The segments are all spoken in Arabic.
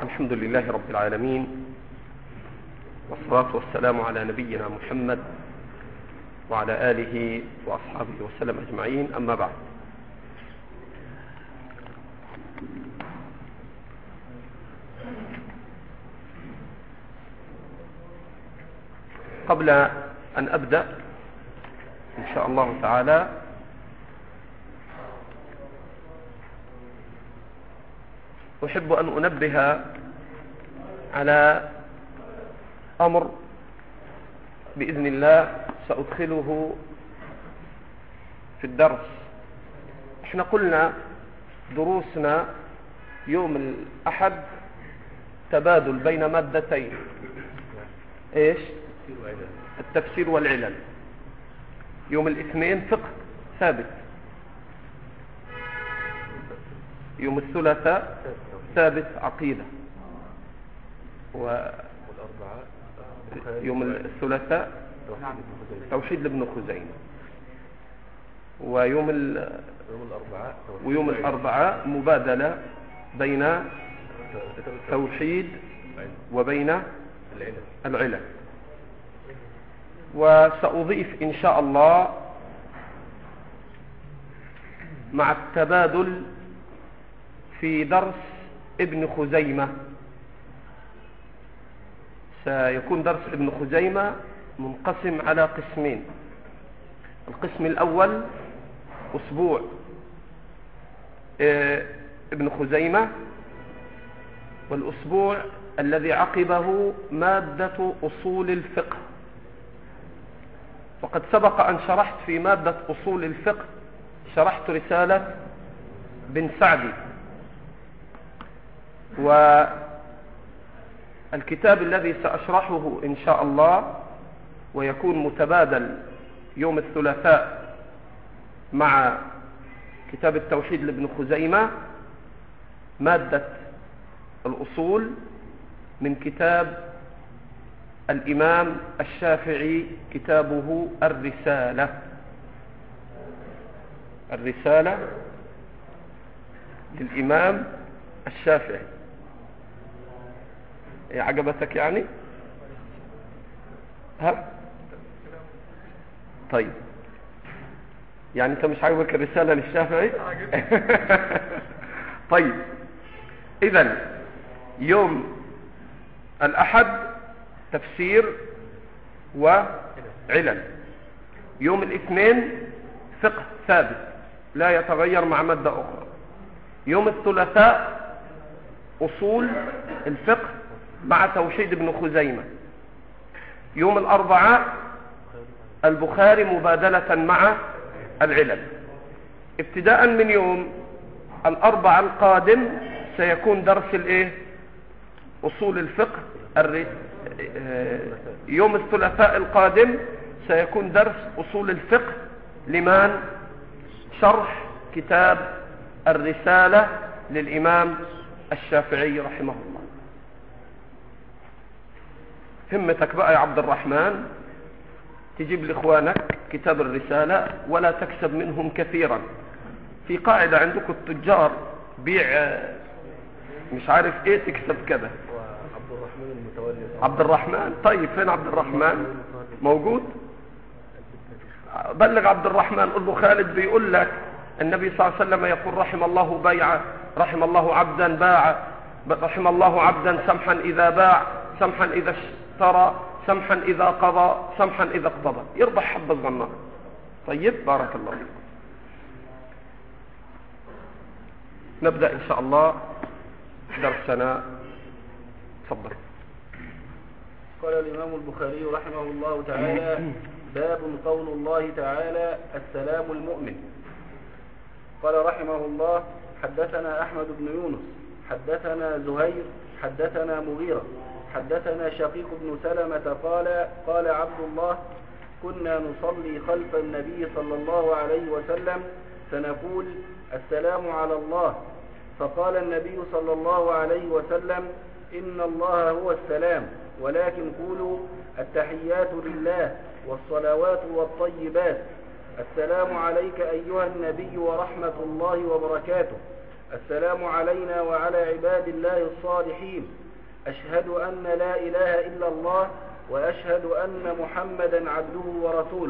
الحمد لله رب العالمين، والصلاة والسلام على نبينا محمد وعلى آله وأصحابه وسلم أجمعين. أما بعد، قبل أن أبدأ إن شاء الله تعالى أحب أن أنبه على أمر بإذن الله سأدخله في الدرس. احنا قلنا دروسنا يوم الأحد تبادل بين مادتين، ايش؟ التفسير والعلل. يوم الاثنين فقه ثابت، يوم الثلاثاء ثابت عقيدة، يوم الثلاثاء توحيد لابن خزيمة، ويوم الأربعاء مبادلة بين توحيد وبين العلل. وسأضيف إن شاء الله مع التبادل في درس ابن خزيمة، سيكون درس ابن خزيمة منقسم على قسمين. القسم الأول أسبوع ابن خزيمة، والأسبوع الذي عقبه مادة أصول الفقه. وقد سبق أن شرحت في مادة أصول الفقه، شرحت رسالة بن سعدي، والكتاب الذي سأشرحه إن شاء الله ويكون متبادل يوم الثلاثاء مع كتاب التوحيد لابن خزيمة، مادة الأصول من كتاب الإمام الشافعي، كتابه الرسالة للإمام الشافعي. عجبتك يعني؟ ها؟ طيب، يعني انت مش عاجبك الرسالة للشافعي؟ طيب، اذن يوم الأحد تفسير وعلل، يوم الاثنين فقه ثابت لا يتغير مع مادة أخرى، يوم الثلاثاء أصول الفقه مع توحيد ابن خزيمة، يوم الأربعاء البخاري مبادلة مع العلل. ابتداء من يوم الأربعاء القادم سيكون درس أصول الفقه. يوم الثلاثاء القادم سيكون درس أصول الفقه لمن؟ شرح كتاب الرسالة للإمام الشافعي رحمه الله. همتك بقى يا عبد الرحمن تجيب لإخوانك كتاب الرسالة ولا تكسب منهم كثيرا. في قاعدة عندكم التجار، بيع مش عارف ايه تكسب كذا. عبد الرحمن المتولي. عبد الرحمن، طيب فين عبد الرحمن؟ موجود؟ بلغ عبد الرحمن، قل له خالد بيقول لك النبي صلى الله عليه وسلم يقول رحم الله بيعه، رحم الله عبدا باع، رحم الله عبدا سمحا إذا باع، سمحا إذا اشترى، سمحا إذا قضى، سمحا إذا اقتضى، يربح حب الظنان. طيب، بارك الله فيكم. نبدأ إن شاء الله درسنا. تفضل. قال الإمام البخاري رحمه الله تعالى: باب قول الله تعالى: السلام المؤمن. قال رحمه الله: حدثنا أحمد بن يونس، حدثنا زهير، حدثنا مغيرة، حدثنا شقيق بن سلمة قال: قال عبد الله: كنا نصلي خلف النبي صلى الله عليه وسلم فنقول: السلام على الله. فقال النبي صلى الله عليه وسلم: إن الله هو السلام، ولكن قولوا: التحيات لله والصلوات والطيبات، السلام عليك أيها النبي ورحمة الله وبركاته. السلام علينا وعلى عباد الله الصالحين، أشهد أن لا إله إلا الله وأشهد أن محمدا عبده ورسوله.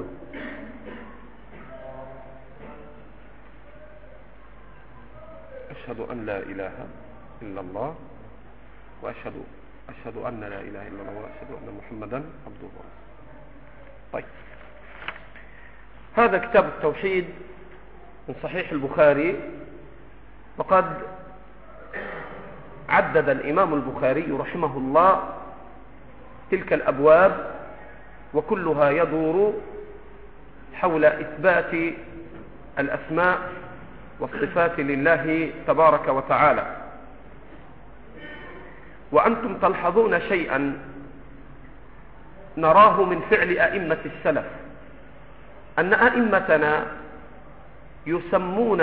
أشهد أن لا إله إلا الله وأشهد أن لا إله إلا الله وأشهد أن محمدا عبده ورسوله. طيب، هذا كتاب التوحيد من صحيح البخاري، وقد عدد الإمام البخاري رحمه الله تلك الأبواب، وكلها يدور حول إثبات الأسماء والصفات لله تبارك وتعالى. وأنتم تلحظون شيئا نراه من فعل أئمة السلف، أن أئمتنا يسمون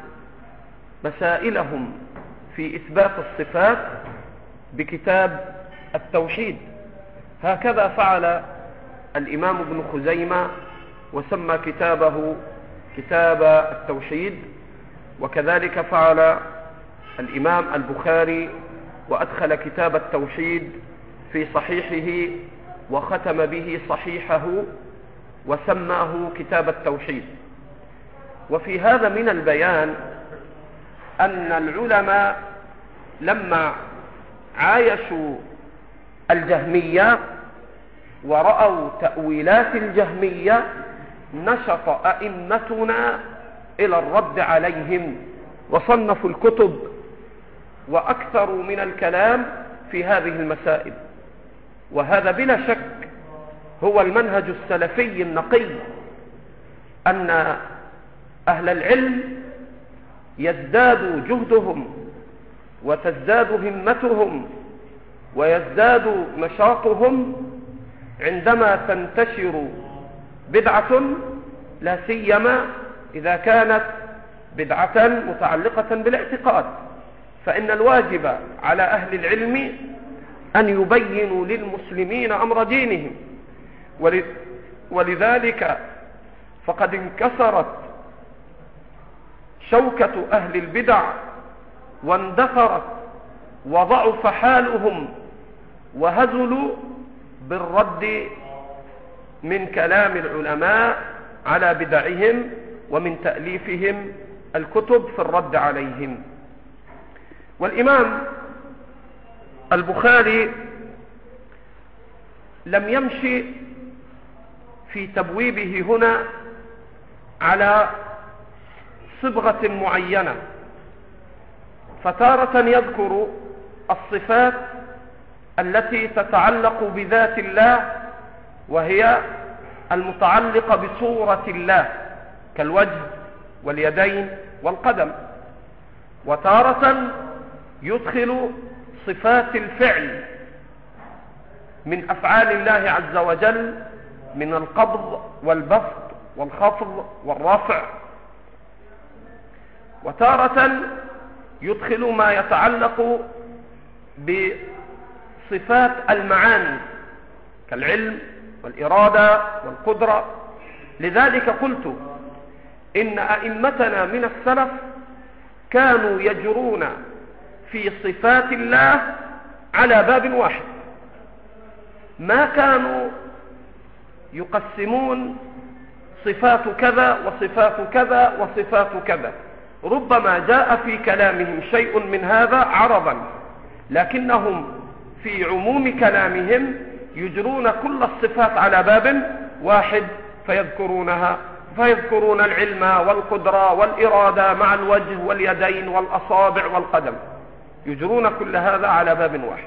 مسائلهم في إثبات الصفات بكتاب التوحيد. هكذا فعل الإمام ابن خزيمة وسمى كتابه كتاب التوحيد، وكذلك فعل الإمام البخاري وأدخل كتاب التوحيد في صحيحه وختم به صحيحه وسماه كتاب التوحيد. وفي هذا من البيان أن العلماء لما عايشوا الجهمية ورأوا تأويلات الجهمية نشط أئمتنا إلى الرد عليهم، وصنفوا الكتب وأكثروا من الكلام في هذه المسائل. وهذا بلا شك هو المنهج السلفي النقي، أن أهل العلم يزداد جهدهم وتزداد همتهم ويزداد نشاطهم عندما تنتشر بدعة، لا سيما إذا كانت بدعة متعلقة بالاعتقاد، فإن الواجب على أهل العلم أن يبينوا للمسلمين أمر دينهم. ولذلك فقد انكسرت شوكة أهل البدع واندثرت وضعف حالهم وهزلوا بالرد من كلام العلماء على بدعهم ومن تأليفهم الكتب في الرد عليهم. والإمام البخاري لم يمشي في تبويبه هنا على صبغة معينة، فتارة يذكر الصفات التي تتعلق بذات الله وهي المتعلقة بصورة الله كالوجه واليدين والقدم، وتارة يدخل صفات الفعل من أفعال الله عز وجل من القبض والبسط والخفض والرفع، وتارة يدخل ما يتعلق بصفات المعاني كالعلم والإرادة والقدرة. لذلك قلت إن أئمتنا من السلف كانوا يجرون في صفات الله على باب واحد، ما كانوا يقسمون صفات كذا وصفات كذا وصفات كذا. ربما جاء في كلامهم شيء من هذا عرضا، لكنهم في عموم كلامهم يجرون كل الصفات على باب واحد فيذكرون العلم والقدرة والإرادة مع الوجه واليدين والأصابع والقدم، يجرون كل هذا على باب واحد.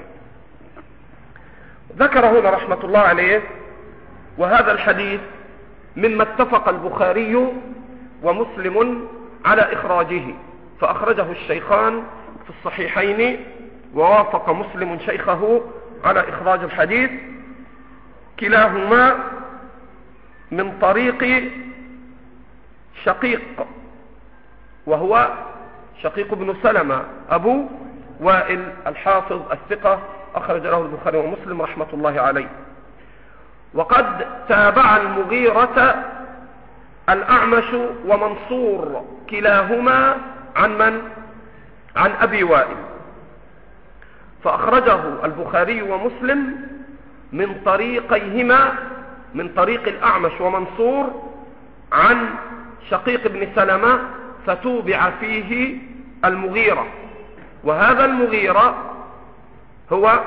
ذكر هنا رحمة الله عليه، وهذا الحديث مما اتفق البخاري ومسلم على إخراجه، فأخرجه الشيخان في الصحيحين، ووافق مسلم شيخه على إخراج الحديث، كلاهما من طريق شقيق، وهو شقيق بن سلمة أبو وائل الحافظ الثقة، أخرج له البخاري ومسلم رحمة الله عليه. وقد تابع المغيرة الأعمش ومنصور كلاهما عن من؟ عن أبي وائل، فأخرجه البخاري ومسلم من طريقيهما، من طريق الأعمش ومنصور عن شقيق بن سلمة، فتوبع فيه المغيرة. وهذا المغيرة هو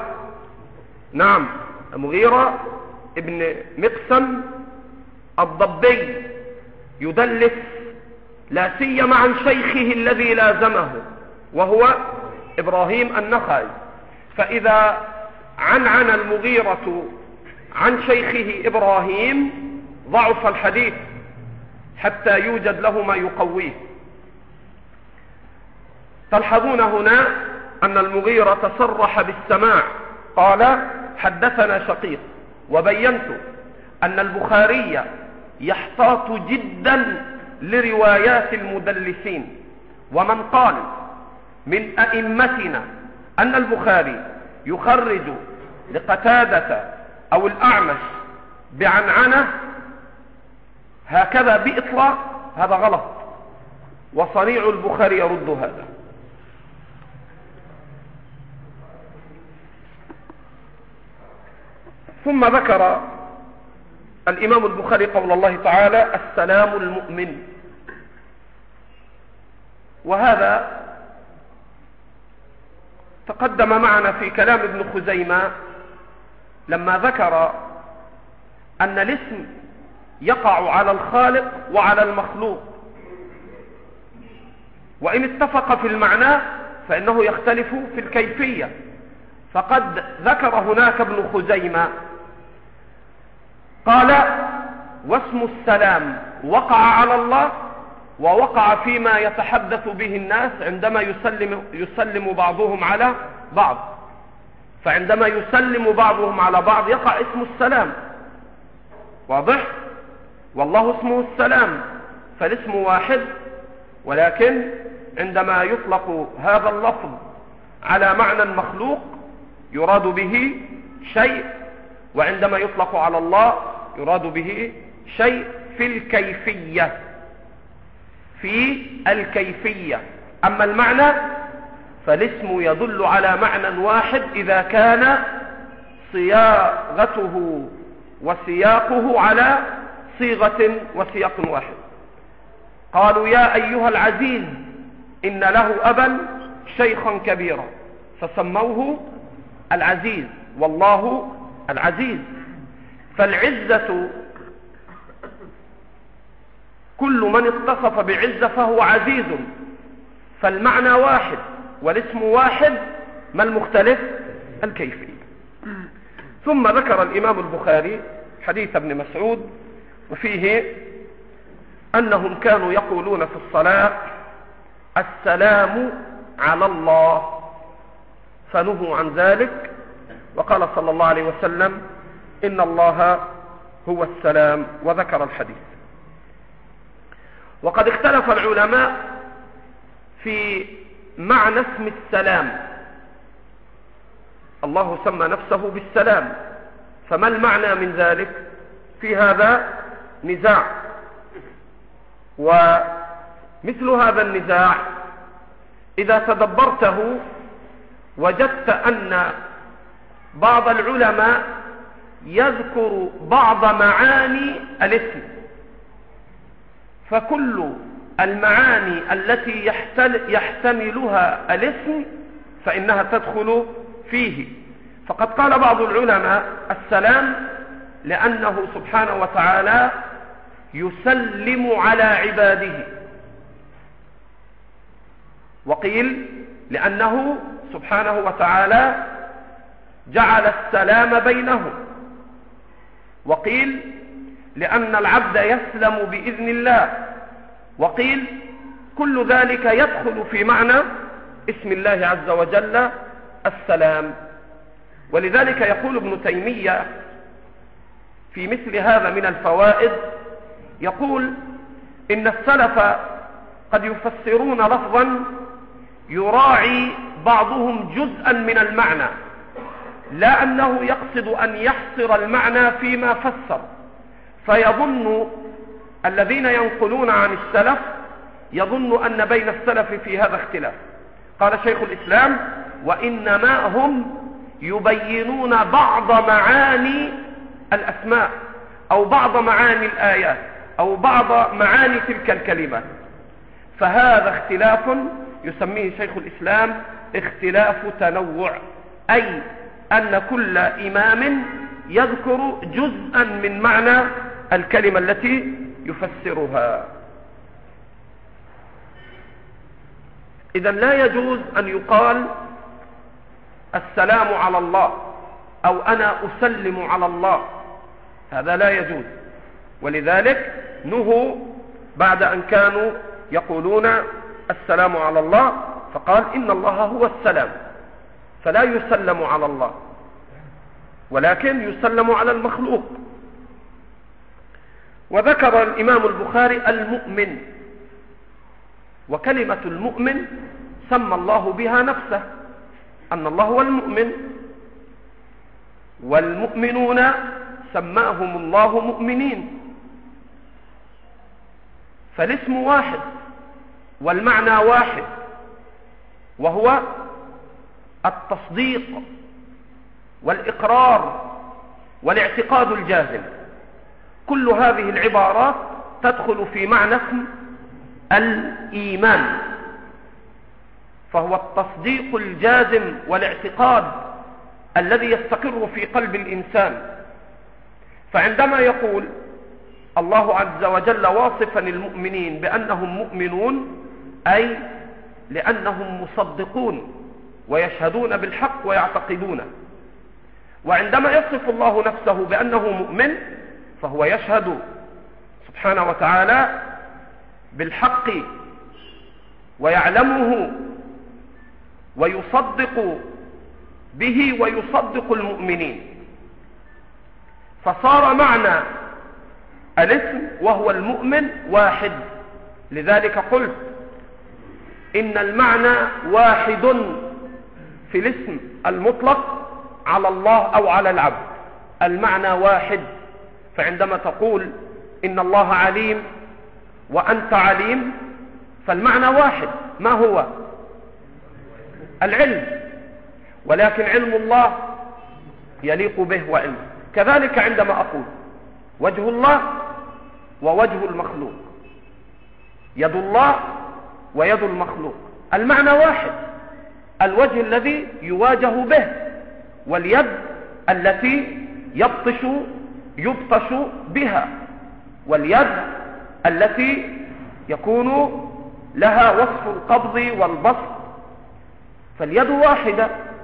المغيرة ابن مقسم الضبي، يدلس لا سيما عن شيخه الذي لازمه وهو إبراهيم النخعي. فإذا عنعن المغيرة عن شيخه إبراهيم ضعف الحديث حتى يوجد له ما يقويه. تلحظون هنا أن المغيرة صرح بالسماع، قال حدثنا شقيق. وبينت أن البخاري يحتاط جدا لروايات المدلسين، ومن قال من أئمتنا أن البخاري يخرج لقتادة أو الأعمش بعنعنة هكذا بإطلاق هذا غلط، وصنيع البخاري يرد هذا. ثم ذكر الإمام البخاري قول الله تعالى السلام المؤمن، وهذا تقدم معنا في كلام ابن خزيمة لما ذكر أن الاسم يقع على الخالق وعلى المخلوق، وإن اتفق في المعنى فإنه يختلف في الكيفية. فقد ذكر هناك ابن خزيمة قال واسم السلام وقع على الله ووقع فيما يتحدث به الناس عندما يسلم بعضهم على بعض، فعندما يسلم بعضهم على بعض يقع اسم السلام، واضح؟ والله اسمه السلام، فالاسم واحد، ولكن عندما يطلق هذا اللفظ على معنى مخلوق يراد به شيء، وعندما يطلق على الله يراد به شيء في الكيفية. أما المعنى فالاسم يدل على معنى واحد إذا كان صياغته وسياقه على صيغة وسياق واحد. قالوا يا أيها العزيز إن له أبا شيخا كبيرا، فسموه العزيز، والله العزيز. فالعزة كل من اتصف بعزة فهو عزيز، فالمعنى واحد والاسم واحد، ما المختلف؟ الكيفية. ثم ذكر الإمام البخاري حديث ابن مسعود وفيه أنهم كانوا يقولون في الصلاة السلام على الله، فنهوا عن ذلك، وقال صلى الله عليه وسلم إن الله هو السلام، وذكر الحديث. وقد اختلف العلماء في معنى اسم السلام. الله سمى نفسه بالسلام، فما المعنى من ذلك؟ في هذا نزاع، ومثل هذا النزاع إذا تدبرته وجدت أن بعض العلماء يذكر بعض معاني الاسم، فكل المعاني التي يحتملها الاسم فإنها تدخل فيه. فقد قال بعض العلماء السلام لأنه سبحانه وتعالى يسلم على عباده، وقيل لأنه سبحانه وتعالى جعل السلام بينهم، وقيل لأن العبد يسلم بإذن الله، وقيل كل ذلك يدخل في معنى اسم الله عز وجل السلام. ولذلك يقول ابن تيمية في مثل هذا من الفوائد، يقول إن السلف قد يفسرون لفظا يراعي بعضهم جزءا من المعنى، لا أنه يقصد أن يحصر المعنى فيما فسر، فيظن الذين ينقلون عن السلف يظن أن بين السلف في هذا اختلاف، قال شيخ الإسلام: وإنما هم يبينون بعض معاني الأسماء أو بعض معاني الآيات أو بعض معاني تلك الكلمات. فهذا اختلاف يسميه شيخ الإسلام اختلاف تنوع، أي أن كل إمام يذكر جزءا من معنى الكلمة التي يفسرها. إذن لا يجوز أن يقال السلام على الله أو أنا أسلم على الله، هذا لا يجوز. ولذلك نهوا بعد أن كانوا يقولون السلام على الله، فقال إن الله هو السلام، فلا يسلم على الله ولكن يسلم على المخلوق. وذكر الإمام البخاري المؤمن، وكلمة المؤمن سمى الله بها نفسه أن الله هو المؤمن، والمؤمنون سماهم الله مؤمنين. فالاسم واحد والمعنى واحد، وهو التصديق والإقرار والاعتقاد الجازم. كل هذه العبارات تدخل في معنى اسم الإيمان، فهو التصديق الجازم والاعتقاد الذي يستقر في قلب الإنسان. فعندما يقول الله عز وجل واصفا المؤمنين بأنهم مؤمنون، أي لأنهم مصدقون ويشهدون بالحق ويعتقدونه. وعندما يصف الله نفسه بأنه مؤمن فهو يشهد سبحانه وتعالى بالحق ويعلمه ويصدق به ويصدق المؤمنين. فصار معنى الاسم وهو المؤمن واحد. لذلك قلت إن المعنى واحد في الاسم المطلق على الله أو على العبد، المعنى واحد. فعندما تقول إن الله عليم وأنت عليم فالمعنى واحد. ما هو؟ العلم، ولكن علم الله يليق به وعلمه. كذلك عندما أقول وجه الله ووجه المخلوق، يد الله ويد المخلوق، المعنى واحد. الوجه الذي يواجه به، واليد التي يبطش بها، واليد التي يكون لها وصف القبض والبسط. فاليد واحدة،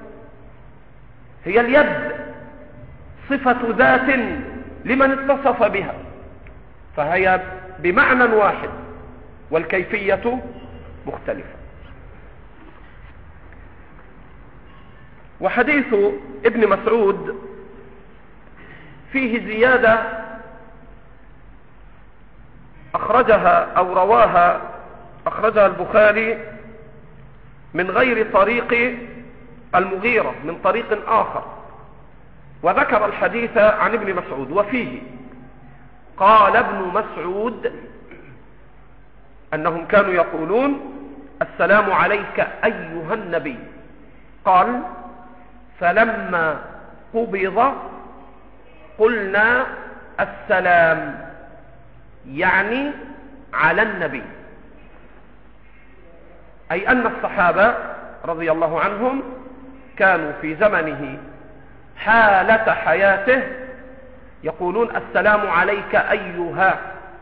هي اليد صفة ذات لمن اتصف بها، فهي بمعنى واحد والكيفية مختلفة. وحديث ابن مسعود فيه زيادة أخرجها البخاري من غير طريق المغيرة، من طريق آخر، وذكر الحديث عن ابن مسعود وفيه قال ابن مسعود أنهم كانوا يقولون السلام عليك أيها النبي. قال فلما قبض قلنا السلام، يعني على النبي، أي أن الصحابة رضي الله عنهم كانوا في زمنه حالة حياته يقولون السلام عليك أيها،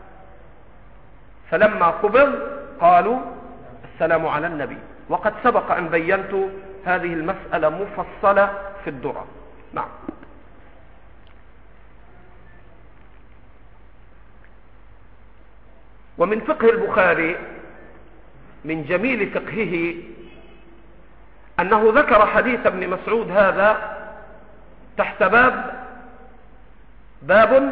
فلما قبض قالوا السلام على النبي. وقد سبق أن بينت هذه المسألة مفصلة في الدرر. نعم. ومن فقه البخاري من جميل فقهه أنه ذكر حديث ابن مسعود هذا تحت باب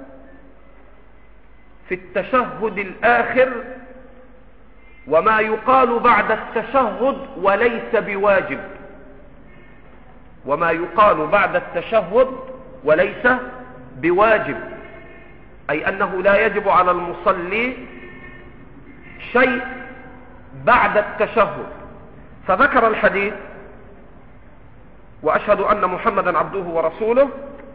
في التشهد الآخر وما يقال بعد التشهد وليس بواجب، وما يقال بعد التشهد وليس بواجب، أي أنه لا يجب على المصلي شيء بعد التشهد، فذكر الحديث وأشهد أن محمدا عبده ورسوله،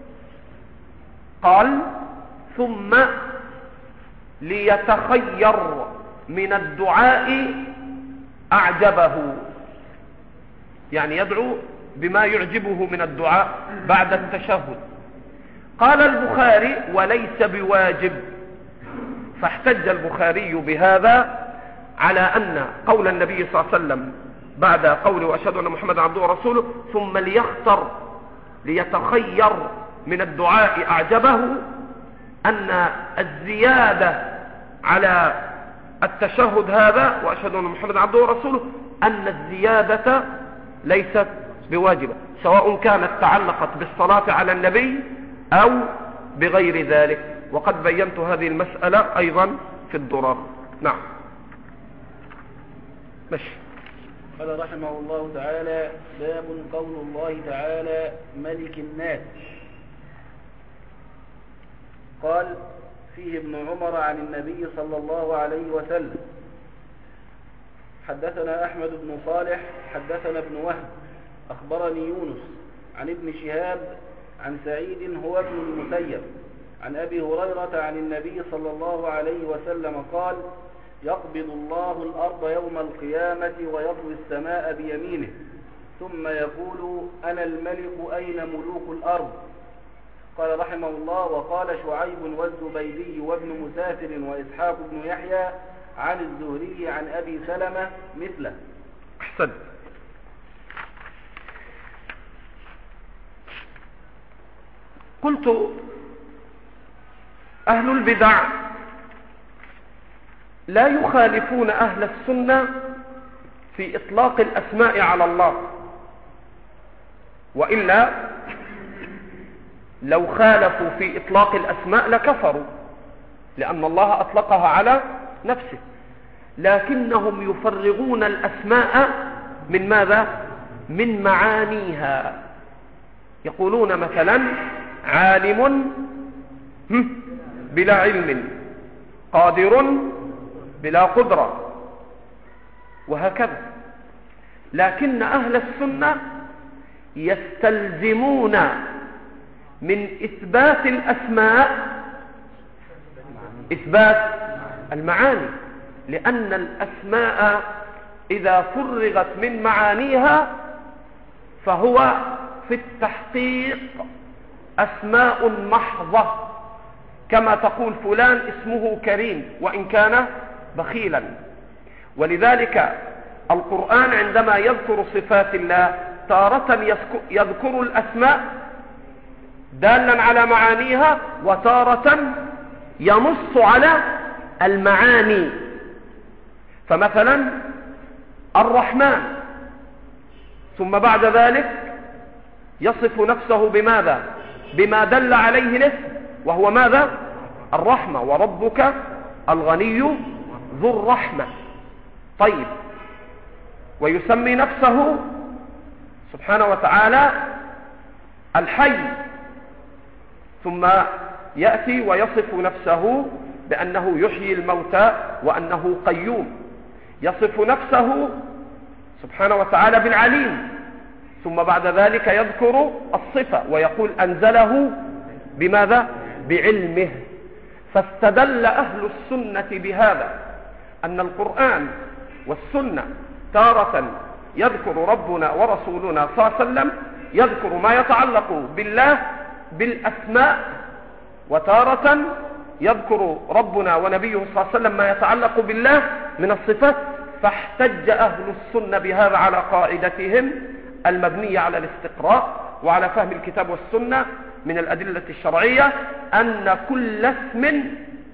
قال ثم ليتخير من الدعاء أعجبه، يعني يدعو بما يعجبه من الدعاء بعد التشهد. قال البخاري وليس بواجب، فاحتج البخاري بهذا على أن قول النبي صلى الله عليه وسلم بعد قوله وأشهد أن محمدا عبده ورسوله ثم ليتخير من الدعاء أعجبه، أن الزيادة على التشهد هذا وأشهد أن محمدا عبده ورسوله أن الزيادة ليست بواجبة، سواء كانت تعلقت بالصلاة على النبي أو بغير ذلك، وقد بينت هذه المسألة أيضا في الدرر. نعم ماشي. قال رحمه الله تعالى: باب قول الله تعالى ملك الناس. قال: فيه ابن عمر عن النبي صلى الله عليه وسلم. حدثنا أحمد بن صالح حدثنا ابن وهب أخبرني يونس عن ابن شهاب عن سعيد هو ابن المسيب عن أبي هريرة عن النبي صلى الله عليه وسلم قال: يقبض الله الأرض يوم القيامة ويطوي السماء بيمينه ثم يقول: أنا الملك أين ملوك الأرض؟ قال رحمه الله: وقال شعيب والزبيدي وابن مسافر وإسحاق بن يحيى عن الزهري عن أبي سلمة مثله. أحسن. قلت أهل البدع لا يخالفون أهل السنة في إطلاق الأسماء على الله، وإلا لو خالفوا في إطلاق الأسماء لكفروا، لأن الله أطلقها على نفسه، لكنهم يفرغون الأسماء من ماذا؟ من معانيها. يقولون مثلا عالم بلا علم، قادر بلا قدرة، وهكذا. لكن أهل السنة يستلزمون من إثبات الأسماء إثبات المعاني، لأن الأسماء إذا فرغت من معانيها فهو في التحقيق أسماء محضة، كما تقول فلان اسمه كريم وإن كان بخيلا. ولذلك القرآن عندما يذكر صفات الله تارة يذكر الأسماء دالا على معانيها، وتارة ينص على المعاني. فمثلا الرحمن، ثم بعد ذلك يصف نفسه بماذا؟ بما دل عليه الاسم، وهو ماذا؟ الرحمة، وربك الغني ذو الرحمة. طيب، ويسمي نفسه سبحانه وتعالى الحي، ثم يأتي ويصف نفسه بأنه يحيي الموتى وأنه قيوم. يصف نفسه سبحانه وتعالى بالعليم، ثم بعد ذلك يذكر الصفة ويقول أنزله بماذا؟ بعلمه. فاستدل أهل السنة بهذا، أن القرآن والسنة تارة يذكر ربنا ورسولنا صلى الله عليه وسلم يذكر ما يتعلق بالله بالأسماء، وتارة يذكر ربنا ونبيه صلى الله عليه وسلم ما يتعلق بالله من الصفات. فاحتج أهل السنة بهذا على قاعدتهم المبنية على الاستقراء وعلى فهم الكتاب والسنة من الأدلة الشرعية، أن كل اسم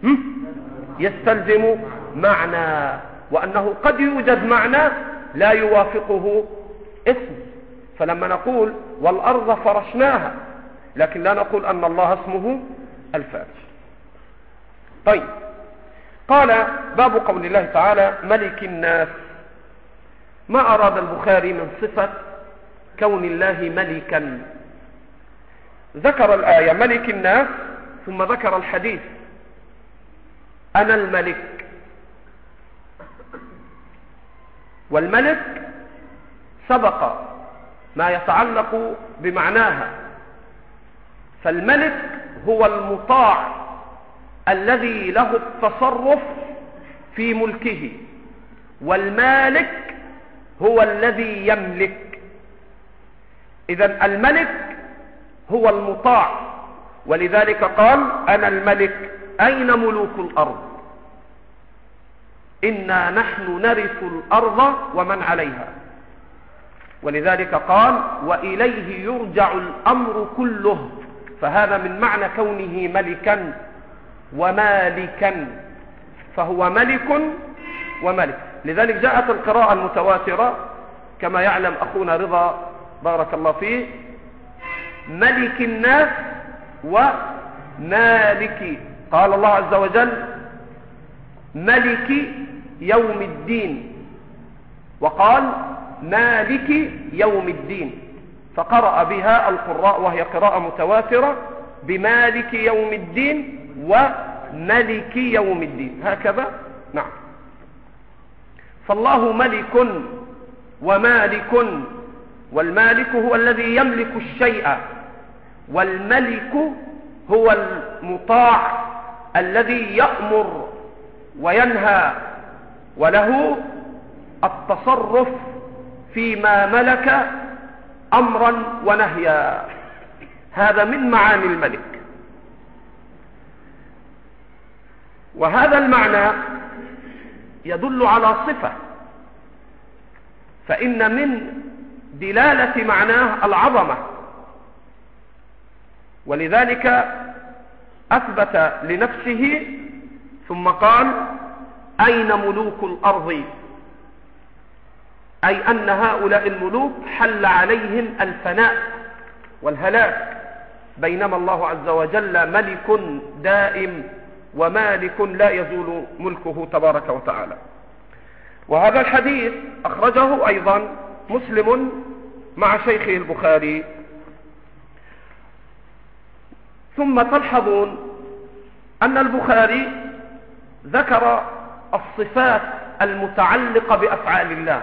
يستلزم معنى، وأنه قد يوجد معنى لا يوافقه اسم. فلما نقول والأرض فرشناها، لكن لا نقول أن الله اسمه الفارش. طيب، قال باب قول الله تعالى ملك الناس. ما أراد البخاري من صفة كون الله ملكا؟ ذكر الآية ملك الناس، ثم ذكر الحديث أنا الملك. والملك سبق ما يتعلق بمعناها. فالملك هو المطاع الذي له التصرف في ملكه، والمالك هو الذي يملك. إذن الملك هو المطاع، ولذلك قال أنا الملك أين ملوك الأرض إنا نحن نرث الأرض ومن عليها. ولذلك قال وإليه يرجع الأمر كله، فهذا من معنى كونه ملكا ومالكا، فهو ملك وملك. لذلك جاءت القراءة المتواترة كما يعلم أخونا رضا بارك الله فيه ملك الناس ومالك. قال الله عز وجل ملك يوم الدين، وقال مالك يوم الدين، فقرأ بها القراء وهي قراءة متواترة بمالك يوم الدين وملك يوم الدين، هكذا. نعم. فالله ملك ومالك، والمالك هو الذي يملك الشيء، والملك هو المطاع الذي يأمر وينهى وله التصرف فيما ملك أمرا ونهيا. هذا من معاني الملك. وهذا المعنى يدل على صفة، فإن من دلالة معناه العظمة، ولذلك أثبت لنفسه ثم قال أين ملوك الأرض، أي أن هؤلاء الملوك حل عليهم الفناء والهلاك، بينما الله عز وجل ملك دائم ومالك لا يزول ملكه تبارك وتعالى. وهذا الحديث أخرجه أيضا مسلم مع شيخه البخاري. ثم تلحظون أن البخاري ذكر الصفات المتعلقة بأفعال الله،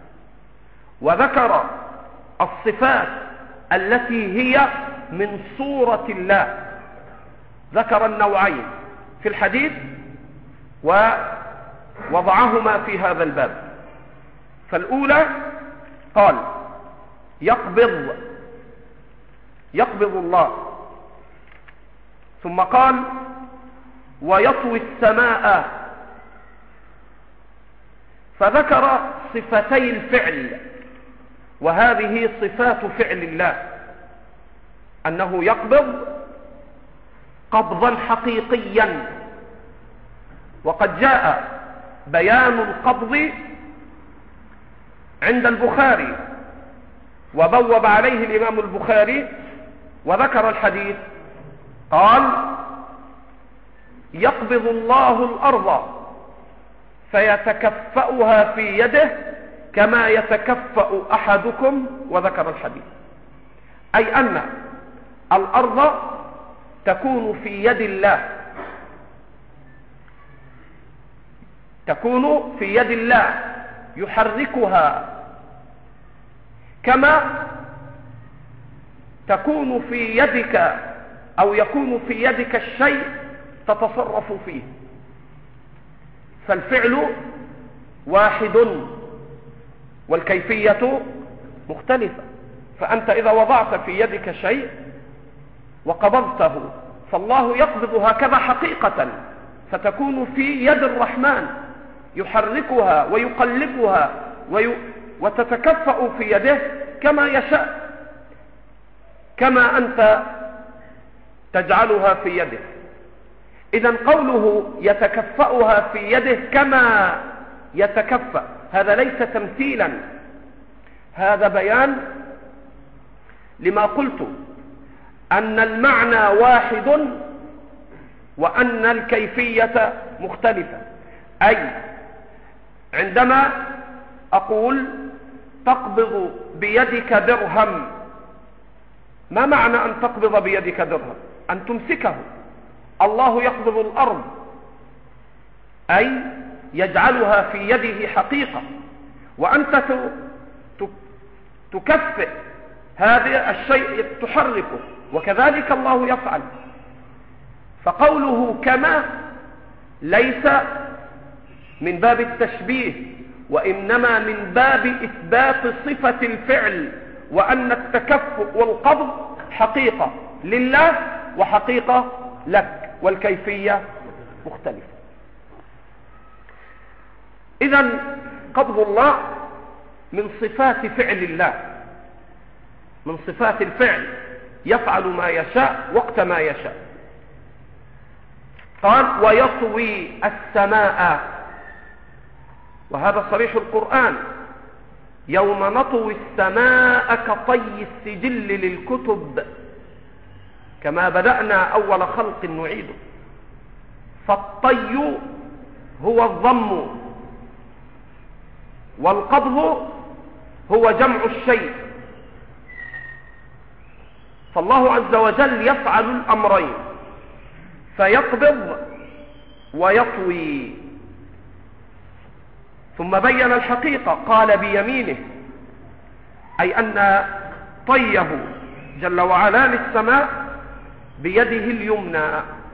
وذكر الصفات التي هي من صورة الله، ذكر النوعين في الحديث ووضعهما في هذا الباب. فالأولى قال يقبض الله، ثم قال ويطوي السماء، فذكر صفتي الفعل، وهذه صفات فعل الله، أنه يقبض قبضا حقيقيا. وقد جاء بيان القبض عند البخاري، وبوب عليه الإمام البخاري وذكر الحديث، قال يقبض الله الأرض فيتكفأها في يده كما يتكفأ أحدكم، وذكر الحديث، أي أن الأرض تكون في يد الله، تكون في يد الله يحركها كما تكون في يدك أو يكون في يدك الشيء تتصرف فيه. فالفعل واحد والكيفية مختلفة. فأنت إذا وضعت في يدك شيء وقبضته، فالله يقبض هكذا حقيقة، فتكون في يد الرحمن يحركها ويقلبها وتتكفأ في يده كما يشاء، كما أنت تجعلها في يده. إذن قوله يتكفأها في يده كما يتكفأ، هذا ليس تمثيلا، هذا بيان لما قلت، أن المعنى واحد وأن الكيفية مختلفة. أي عندما أقول تقبض بيدك درهم، ما معنى أن تقبض بيدك درهم؟ أن تمسكه. الله يقبض الأرض أي يجعلها في يده حقيقة، وأنت تكفئ هذا الشيء تحركه، وكذلك الله يفعل. فقوله كما ليس من باب التشبيه، وإنما من باب إثبات صفة الفعل، وأن التكفؤ والقبض حقيقة لله وحقيقة لك، والكيفية مختلفة. إذن قبض الله من صفات فعل الله، من صفات الفعل، يفعل ما يشاء وقت ما يشاء. قال ويطوي السماء، وهذا صريح القرآن: يوم نطوي السماء كطي السجل للكتب كما بدأنا أول خلق نعيده. فالطي هو الضم، والقبض هو جمع الشيء. فالله عز وجل يفعل الأمرين، فيقبض ويطوي. ثم بين الحقيقة، قال بيمينه، أي أن طيه جل وعلا للسماء بيده اليمنى،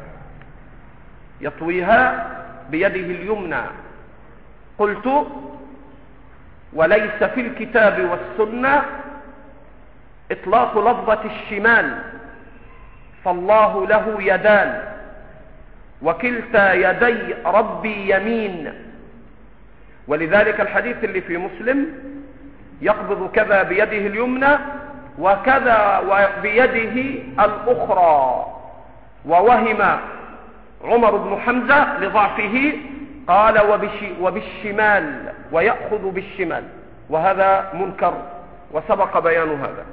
يطويها بيده اليمنى. قلت وليس في الكتاب والسنة إطلاق لفظة الشمال، فالله له يدان وكلتا يدي ربي يمين. ولذلك الحديث اللي في مسلم: يقبض كذا بيده اليمنى وكذا بيده الأخرى. ووهم عمر بن حمزة لضعفه، قال وبالشمال، ويأخذ بالشمال، وهذا منكر وسبق بيان هذا.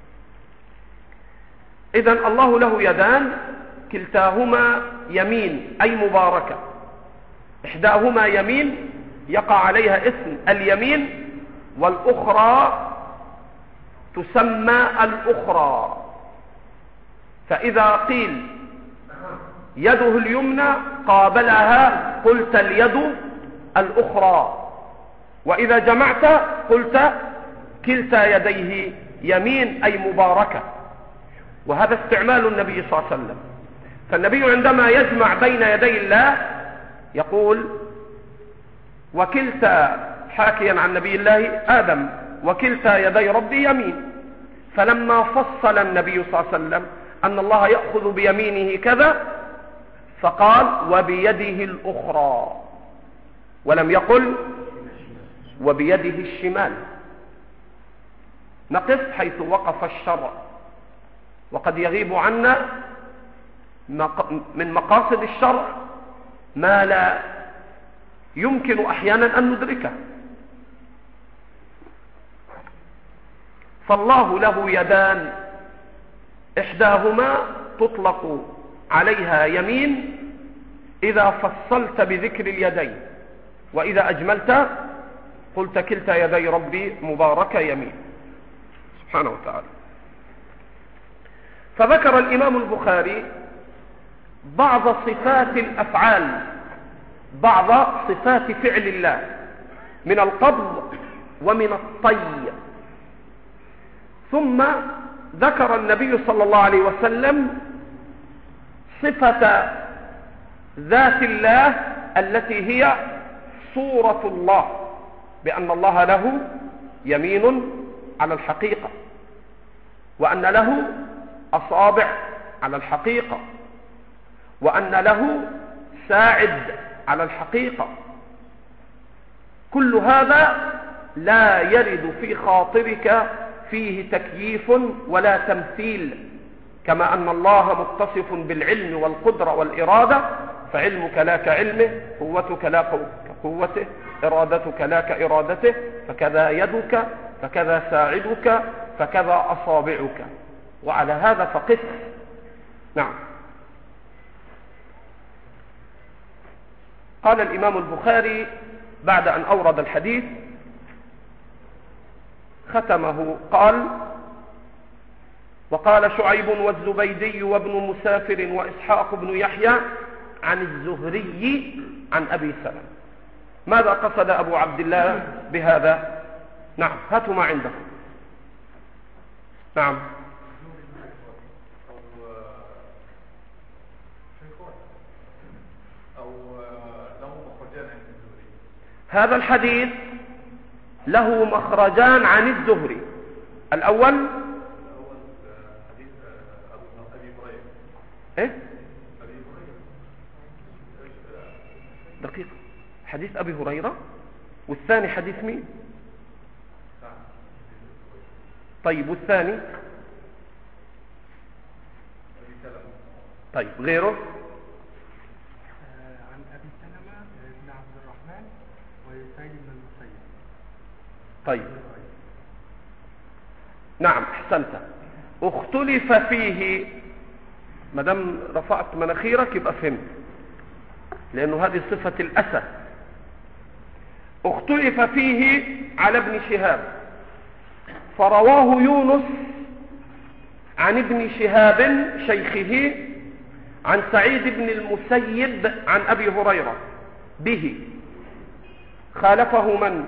إذن الله له يدان، كلتاهما يمين أي مباركة، إحداهما يمين يقع عليها اسم اليمين، والأخرى تسمى الأخرى. فإذا قيل يده اليمنى قابلها قلت اليد الأخرى، وإذا جمعت قلت كلتا يديه يمين أي مباركة. وهذا استعمال النبي صلى الله عليه وسلم. فالنبي عندما يجمع بين يدي الله يقول وكلتا، حاكيا عن نبي الله آدم: وكلتا يدي ربي يمين. فلما فصل النبي صلى الله عليه وسلم أن الله يأخذ بيمينه كذا، فقال وبيده الأخرى، ولم يقل وبيده الشمال. نقف حيث وقف الشرع، وقد يغيب عنا من مقاصد الشرع ما لا يمكن أحيانا أن ندركه. فالله له يدان، إحداهما تطلق عليها يمين إذا فصلت بذكر اليدين، وإذا أجملت قلت كلتا يدي ربي مباركة يمين، سبحانه وتعالى. فذكر الإمام البخاري بعض صفات الأفعال، بعض صفات فعل الله من القبض ومن الطي. ثم ذكر النبي صلى الله عليه وسلم صفة ذات الله التي هي صورة الله، بأن الله له يمين على الحقيقة، وأن له أصابع على الحقيقة، وأن له ساعد على الحقيقة. كل هذا لا يرد في خاطرك فيه تكييف ولا تمثيل. كما أن الله متصف بالعلم والقدرة والإرادة، فعلمك لا كعلمه، قوتك لا كقوته، إرادتك لا كإرادته، فكذا يدك، فكذا ساعدك، فكذا أصابعك. وعلى هذا فقس. نعم. قال الإمام البخاري بعد أن أورد الحديث ختمه، قال وقال شعيب والزبيدي وابن مسافر وإسحاق بن يحيى عن الزهري عن أبي سلمة. ماذا قصد أبو عبد الله بهذا؟ نعم، هاتوا ما عندكم. نعم. هذا الحديث له مخرجان عن الزهري. الأول حديث أبي هريرة. إيه؟ دقيقة. حديث أبي هريرة، والثاني حديث مين؟ طيب والثاني؟ طيب غيره؟ عن أبي سلمة بن عبد الرحمن وسعيد بن المسيب. طيب نعم احسنت. اختلف فيه، ما دام رفعت مناخيرك يبقى فهمت، لأنه هذه صفة الأسى. اختلف فيه على ابن شهاب، فرواه يونس عن ابن شهاب شيخه عن سعيد بن المسيب عن أبي هريرة به. خالفه من؟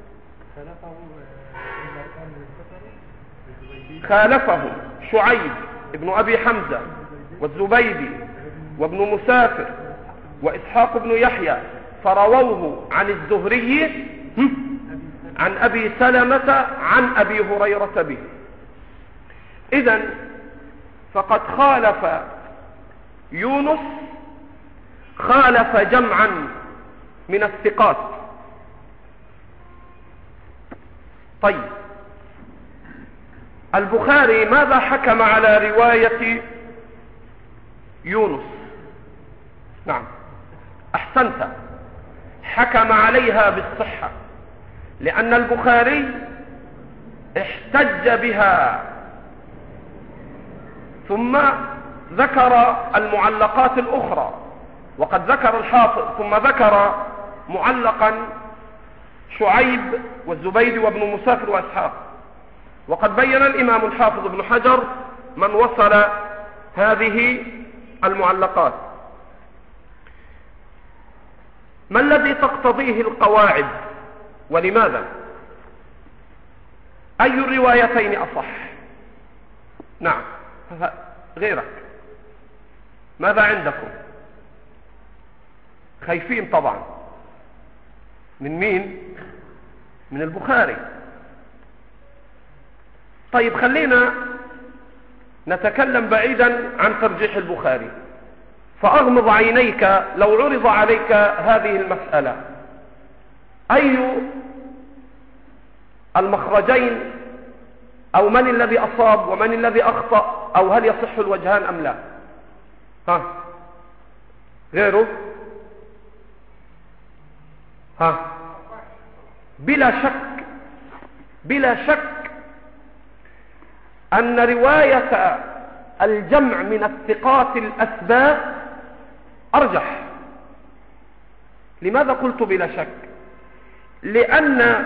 خالفه شعيب ابن أبي حمزة والزبيدي وابن مسافر وإسحاق بن يحيى، فرووه عن الزهري عن أبي سلمة عن أبي هريرة به. إذن فقد خالف يونس، خالف جمعا من الثقات. طيب البخاري ماذا حكم على رواية يونس؟ نعم أحسنت، حكم عليها بالصحة، لأن البخاري احتج بها، ثم ذكر المعلقات الأخرى، وقد ذكر الحافظ ثم ذكر معلقا شعيب والزبيدي وابن مسافر وإسحاق. وقد بين الإمام الحافظ ابن حجر من وصل هذه المعلقات. ما الذي تقتضيه القواعد ولماذا؟ أي الروايتين أصح؟ نعم غيرك، ماذا عندكم؟ خايفين طبعا من مين؟ من البخاري. طيب خلينا نتكلم بعيدا عن ترجيح البخاري، فأغمض عينيك لو عرض عليك هذه المسألة، أي المخرجين، أو من الذي أصاب ومن الذي أخطأ، أو هل يصح الوجهان أم لا؟ ها غيره؟ ها بلا شك، بلا شك أن رواية الجمع من الثقات الأثبات أرجح. لماذا قلت بلا شك؟ لأن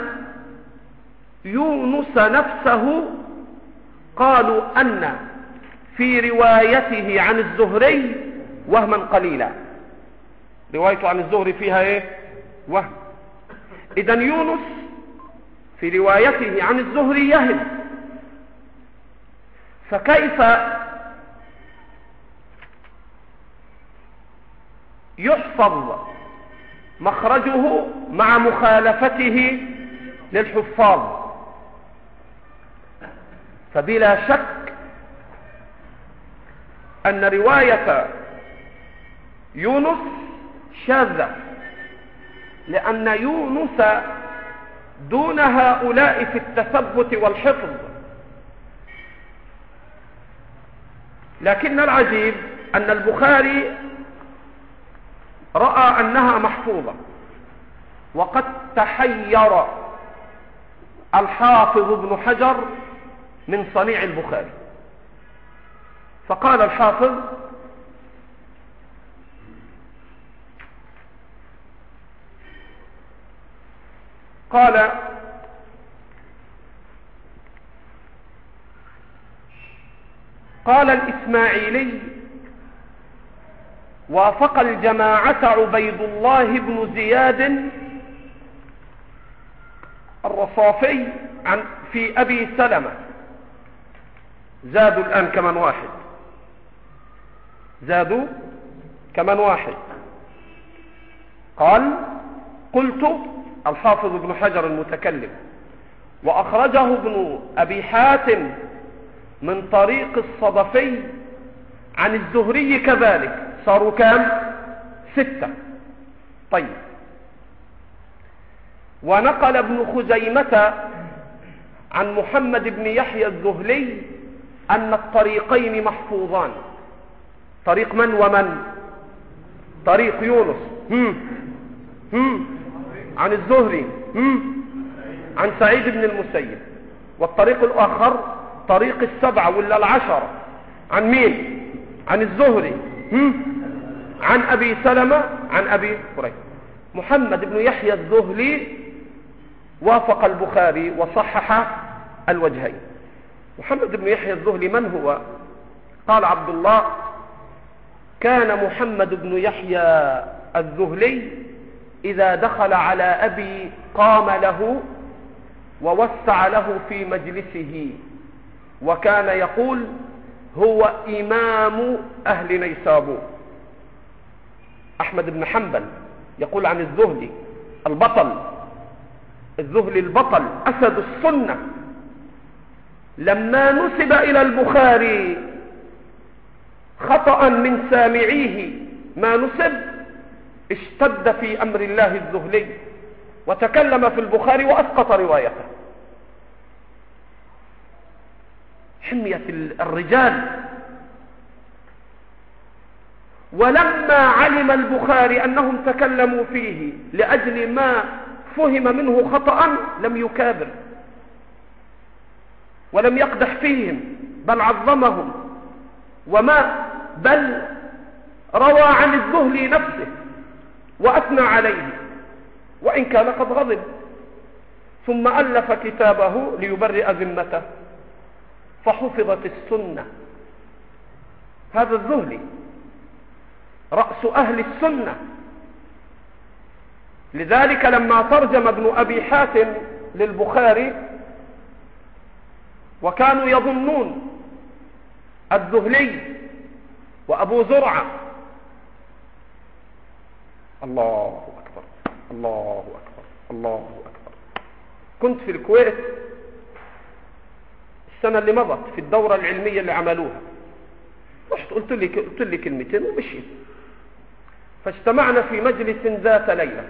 يونس نفسه قالوا أن في روايته عن الزهري وهما قليلا. روايته عن الزهري فيها ايه؟ وهم. إذن يونس في روايته عن الزهري يهم، فكيف يحفظ مخرجه مع مخالفته للحفاظ؟ فبلا شك أن رواية يونس شاذة، لأن يونس دون هؤلاء في التثبت والحفظ. لكن العجيب أن البخاري رأى أنها محفوظة، وقد تحير الحافظ ابن حجر من صنيع البخاري، فقال الحافظ: قال الإسماعيلي: وافق الجماعة عبيد الله بن زياد الرصافي في أبي سلمة زادوا الآن كمان واحد، زادوا كمان واحد. قال: قلت، الحافظ ابن حجر المتكلم: وأخرجه ابن أبي حاتم من طريق الصدفي عن الزهري كذلك، صاروا كام؟ 6. طيب. ونقل ابن خزيمة عن محمد بن يحيى الذهلي أن الطريقين محفوظان. طريق من ومن؟ طريق يونس عن الزهري عن سعيد بن المسيب. والطريق الآخر طريق 7 ولا 10 عن مين؟ عن الزهري عن أبي سلمة عن أبي هريرة. محمد بن يحيى الذهلي وافق البخاري وصحح الوجهين. محمد بن يحيى الذهلي من هو؟ قال عبد الله: كان محمد بن يحيى الذهلي إذا دخل على أبي قام له ووسع له في مجلسه، وكان يقول: هو إمام أهل نيسابور. أحمد بن حنبل يقول عن الذهلي البطل، الذهلي البطل أسد السنة، لما نسب إلى البخاري خطأ من سامعيه ما نسب اشتد في أمر الله الذهلي وتكلم في البخاري وأسقط روايته. حمية الرجال. ولما علم البخاري أنهم تكلموا فيه لأجل ما فهم منه خطأ لم يكابر ولم يقدح فيهم، بل عظمهم، بل روى عن الذهلي نفسه وأثنى عليه، وإن كان قد غضب، ثم ألف كتابه ليبرئ ذمته فحفظت السنة. هذا الذهلي رأس أهل السنة. لذلك لما ترجم ابن أبي حاتم للبخاري وكانوا يظنون الذهلي وأبو زرعة، الله أكبر الله أكبر الله أكبر. كنت في الكويت السنة اللي مضت في الدورة العلمية اللي عملوها، رحت قلت لي كلمتين ومشيت. فاجتمعنا في مجلس ذات ليلة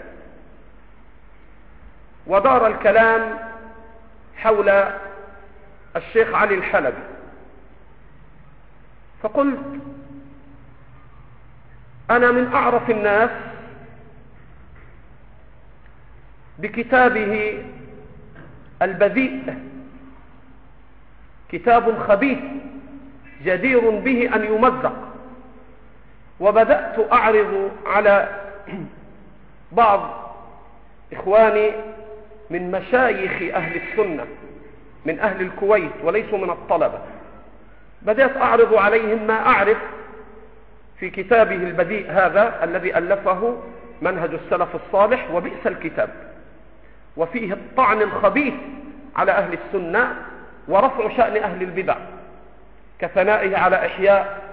ودار الكلام حول الشيخ علي الحلبي، فقلت: أنا من أعرف الناس بكتابه البذيء، كتاب خبيث جدير به أن يمزق. وبدأت أعرض على بعض إخواني من مشايخ أهل السنة من أهل الكويت وليسوا من الطلبة، بدأت أعرض عليهم ما أعرف في كتابه البذيء هذا الذي ألفه منهج السلف الصالح، وبئس الكتاب، وفيه الطعن الخبيث على أهل السنة ورفع شأن أهل البدع، كثنائه على إحياء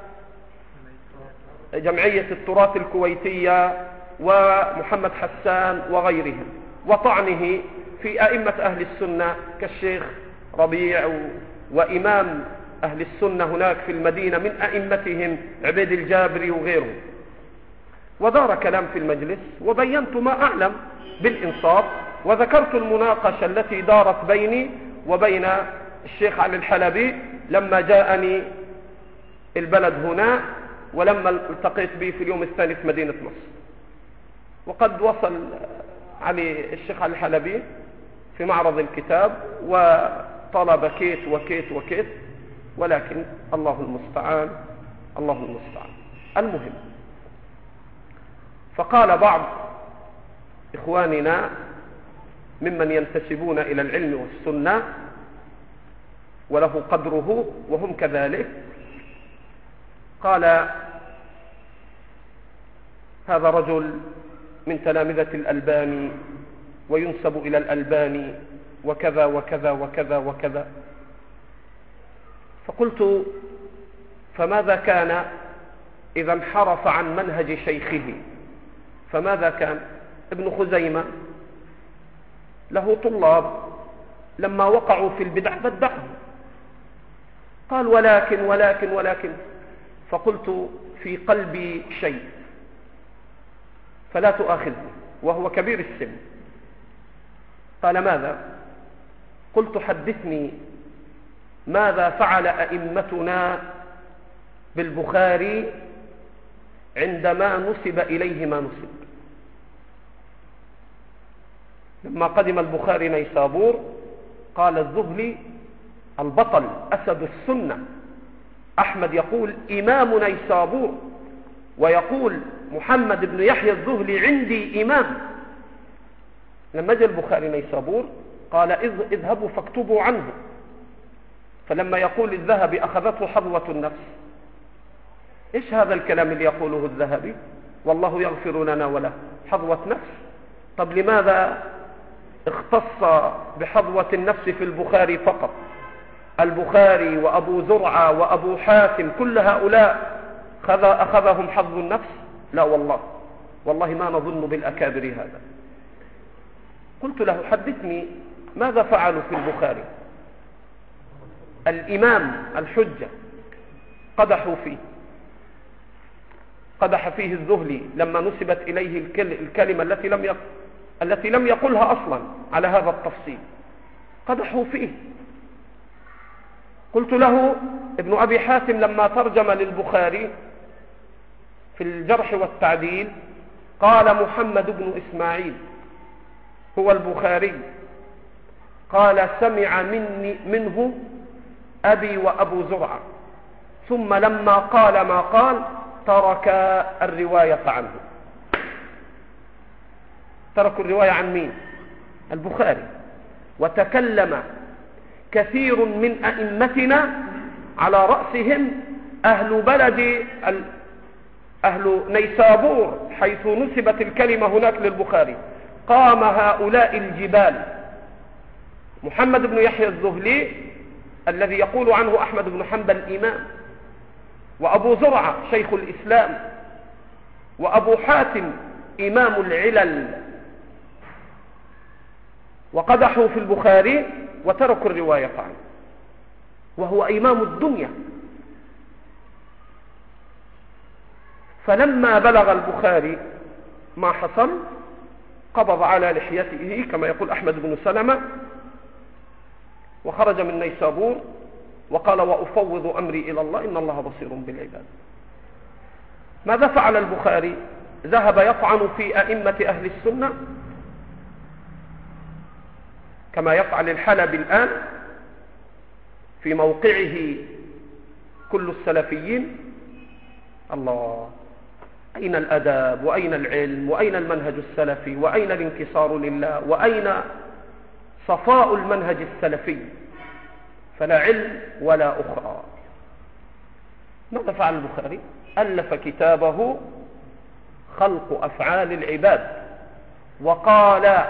جمعية التراث الكويتية ومحمد حسان وغيرهم، وطعنه في أئمة أهل السنة كالشيخ ربيع وإمام أهل السنة هناك في المدينة من أئمتهم عبيد الجابري وغيره. ودار كلام في المجلس وبينت ما أعلم بالإنصاف، وذكرت المناقشة التي دارت بيني وبين الشيخ علي الحلبي لما جاءني البلد هنا، ولما التقيت به في اليوم الثاني في مدينة مصر. وقد وصل علي الشيخ علي الحلبي في معرض الكتاب وطلب كيت وكيت وكيت، ولكن الله المستعان الله المستعان. المهم، فقال بعض إخواننا ممن ينتسبون إلى العلم والسنة وله قدره وهم كذلك، قال: هذا رجل من تلامذة الألباني وينسب إلى الألباني وكذا وكذا وكذا وكذا. فقلت فماذا كان إذا انحرف عن منهج شيخه؟ فماذا كان؟ ابن خزيمة له طلاب لما وقعوا في البدع بدعهم، قال ولكن فقلت في قلبي شيء فلا تؤاخذني، وهو كبير السن. قال ماذا؟ قلت حدثني ماذا فعل أئمتنا بالبخاري عندما نسب إليه ما نسب. لما قدم البخاري نيسابور قال الذهلي البطل أسد السنة، أحمد يقول إمام نيسابور، ويقول محمد بن يحيى الذهلي عندي إمام. لما جاء البخاري نيسابور قال اذهبوا فاكتبوا عنه. فلما يقول الذهبي أخذته حظوة النفس. إيش هذا الكلام اللي يقوله الذهبي؟ والله يغفر لنا وله. حظوة نفس؟ طب لماذا اختص بحظوة النفس في البخاري فقط؟ البخاري وأبو زرعة وأبو حاتم كل هؤلاء أخذهم حظ النفس؟ لا والله ما نظن بالأكابر هذا. قلت له حدثني ماذا فعلوا في البخاري؟ الإمام الحجة قدح فيه الذهلي لما نسبت إليه الكلمة التي لم يقلها أصلا على هذا التفصيل، قدحوا فيه. قلت له ابن أبي حاتم لما ترجم للبخاري في الجرح والتعديل قال محمد بن إسماعيل هو البخاري، قال سمع منه أبي وأبو زرعة، ثم لما قال ما قال ترك الرواية عنه. تركوا الرواية عن مين؟ البخاري. وتكلم كثير من أئمتنا على رأسهم أهل نيسابور حيث نسبت الكلمة هناك للبخاري. قام هؤلاء الجبال، محمد بن يحيى الذهلي الذي يقول عنه أحمد بن حنبل إمام، وأبو زرعة شيخ الإسلام، وأبو حاتم إمام العلل، وقدحوا في البخاري وتركوا الرواية عنه وهو إمام الدنيا. فلما بلغ البخاري ما حصل قبض على لحيته كما يقول أحمد بن سلمة وخرج من نيسابور وقال وأفوض أمري إلى الله إن الله بصير بالعباد. ماذا فعل البخاري؟ ذهب يطعن في أئمة أهل السنة كما يفعل الحلبي الآن في موقعه كل السلفيين. الله، أين الأداب وأين العلم وأين المنهج السلفي وأين الانكسار لله وأين صفاء المنهج السلفي؟ فلا علم ولا أخرى. ماذا فعل البخاري؟ ألف كتابه خلق أفعال العباد، وقال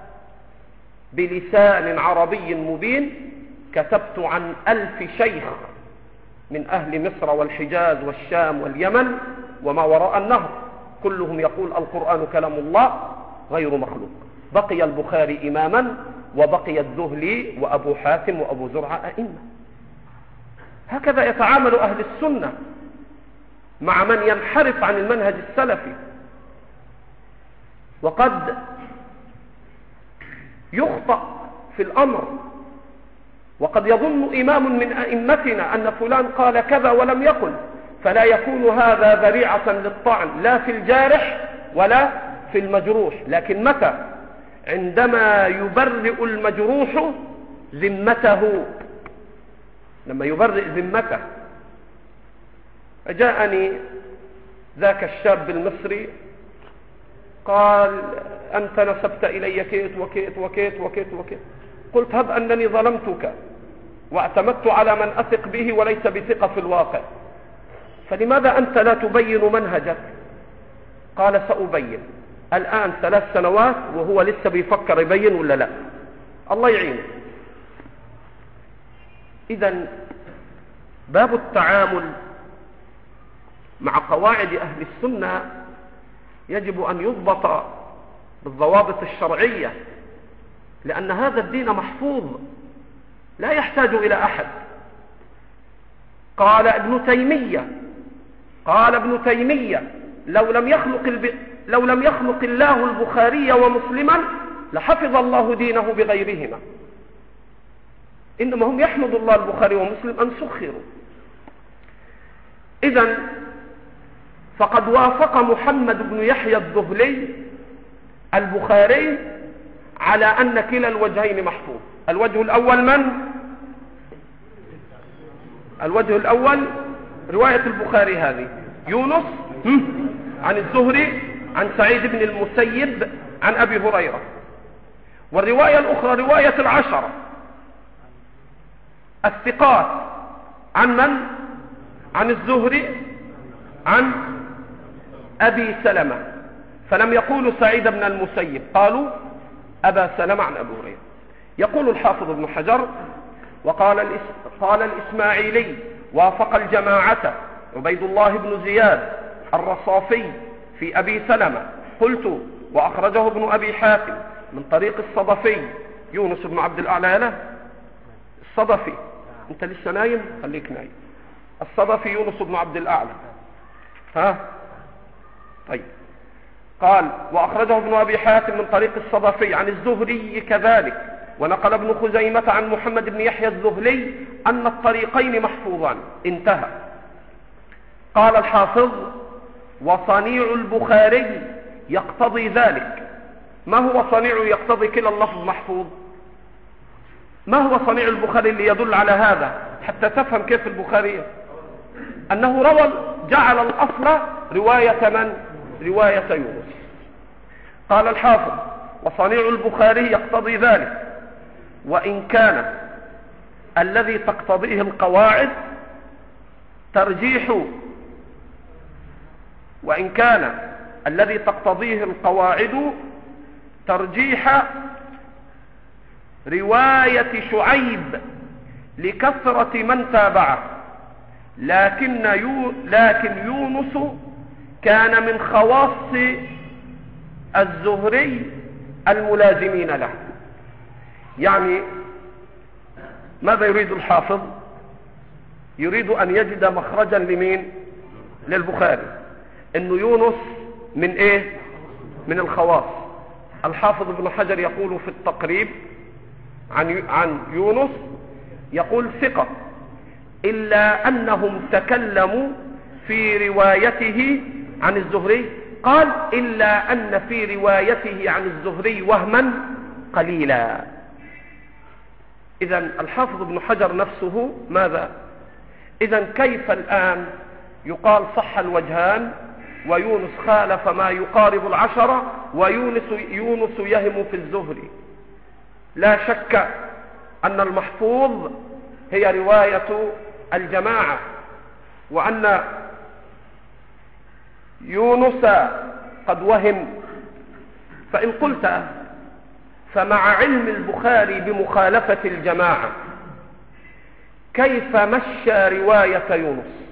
بلسان عربي مبين كتبت عن 1000 شيخ من أهل مصر والحجاز والشام واليمن وما وراء النهر، كلهم يقول القرآن كلام الله غير مخلوق. بقي البخاري إماما وبقي الذهلي وأبو حاتم وأبو زرعة أئمة. هكذا يتعامل أهل السنة مع من ينحرف عن المنهج السلفي. وقد يخطأ في الأمر، وقد يظن إمام من أئمتنا أن فلان قال كذا ولم يقل، فلا يكون هذا ذريعة للطعن لا في الجارح ولا في المجروح. لكن متى؟ عندما يبرئ المجروح ذمته، لما يبرئ ذمته. فجاءني ذاك الشاب المصري قال أنت نسبت إلي كيت وكيت وكيت وكيت وكيت. قلت هب أنني ظلمتك واعتمدت على من أثق به وليس بثقة في الواقع، فلماذا أنت لا تبين منهجك؟ قال سأبين. الآن 3 سنوات وهو لسه بيفكر يبين ولا لا. الله يعينه. إذن باب التعامل مع قواعد أهل السنة يجب أن يضبط بالضوابط الشرعية، لأن هذا الدين محفوظ لا يحتاج إلى أحد. قال ابن تيمية لو لم يخلق الله البخاري ومسلما لحفظ الله دينه بغيرهما، إنما هم يحمد الله البخاري ومسلم أن سخروا. إذن فقد وافق محمد بن يحيى الذهلي البخاري على أن كلا الوجهين محفوظ. الوجه الأول من؟ الوجه الأول رواية البخاري هذه، يونس عن الزهري عن سعيد بن المسيب عن أبي هريرة. والرواية الأخرى رواية العشرة الثقات عن من؟ عن الزهري عن أبي سلمة، فلم يقولوا سعيد بن المسيب، قالوا أبا سلمة عن أبي هريرة. يقول الحافظ ابن حجر قال الإسماعيلي وافق الجماعة عبيد الله بن زياد الرصافي في أبي سلمة. قلت وأخرجه ابن أبي حاتم من طريق الصدفي يونس بن عبد الأعلى. له الصدفي، أنت لسه نايم؟ خليك نايم. الصدفي يونس بن عبد الأعلى. طيب. قال وأخرجه ابن أبي حاتم من طريق الصدفي عن الزهري كذلك. ونقل ابن خزيمة عن محمد بن يحيى الذهلي أن الطريقين محفوظان. انتهى. قال الحافظ وصنيع البخاري يقتضي ذلك. ما هو صنيع يقتضي كلا اللفظ محفوظ؟ ما هو صنيع البخاري اللي يدل على هذا حتى تفهم كيف البخاري؟ أنه جعل الأصل رواية من؟ رواية يونس. قال الحافظ وصنيع البخاري يقتضي ذلك، وإن كان الذي تقتضيه القواعد ترجيح رواية شعيب لكثرة من تابعه، لكن يونس كان من خواص الزهري الملازمين له. يعني ماذا يريد الحافظ؟ يريد أن يجد مخرجا لمين؟ للبخاري، إنه يونس من إيه؟ من الخواص. الحافظ ابن حجر يقول في التقريب عن يونس، يقول ثقة، إلا أنهم تكلموا في روايته عن الزهري. قال إلا أن في روايته عن الزهري وهما قليلا. إذن الحافظ ابن حجر نفسه ماذا؟ إذن كيف الآن يقال صح الوجهان ويونس خالف ما يقارب العشرة ويونس يهم في الزهري؟ لا شك أن المحفوظ هي رواية الجماعة، وأن يونس قد وهم. فإن قلت فمع علم البخاري بمخالفة الجماعة كيف مشى رواية يونس،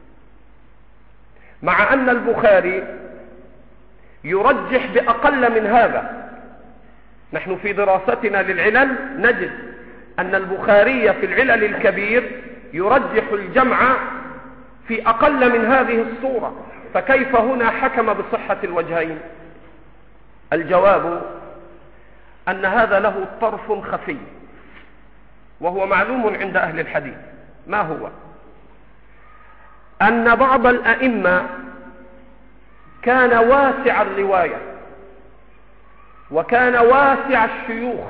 مع أن البخاري يرجح بأقل من هذا؟ نحن في دراستنا للعلل نجد أن البخاري في العلل الكبير يرجح الجمع في أقل من هذه الصورة، فكيف هنا حكم بصحة الوجهين؟ الجواب أن هذا له طرف خفي وهو معلوم عند أهل الحديث. ما هو؟ أن بعض الأئمة كان واسع الرواية وكان واسع الشيوخ،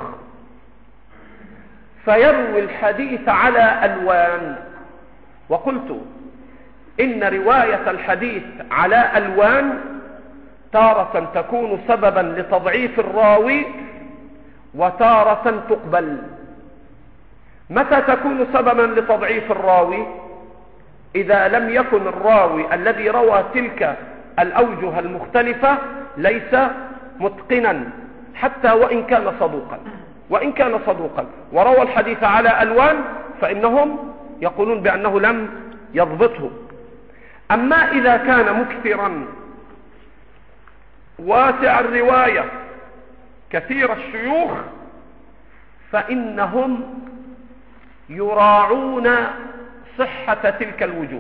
فيروي الحديث على ألوان. وقلت إن رواية الحديث على ألوان تارة تكون سببا لتضعيف الراوي وتارة تقبل. متى تكون سببا لتضعيف الراوي؟ إذا لم يكن الراوي الذي روى تلك الأوجه المختلفة ليس متقنا حتى وإن كان صدوقا وروى الحديث على ألوان، فإنهم يقولون بأنه لم يضبطه. أما إذا كان مكثرا واسع الرواية كثير الشيوخ فإنهم يراعون صحة تلك الوجوه.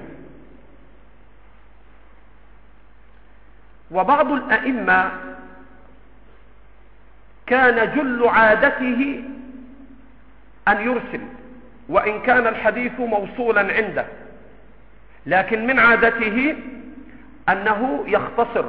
وبعض الأئمة كان جل عادته أن يرسل، وإن كان الحديث موصولا عنده، لكن من عادته أنه يختصر،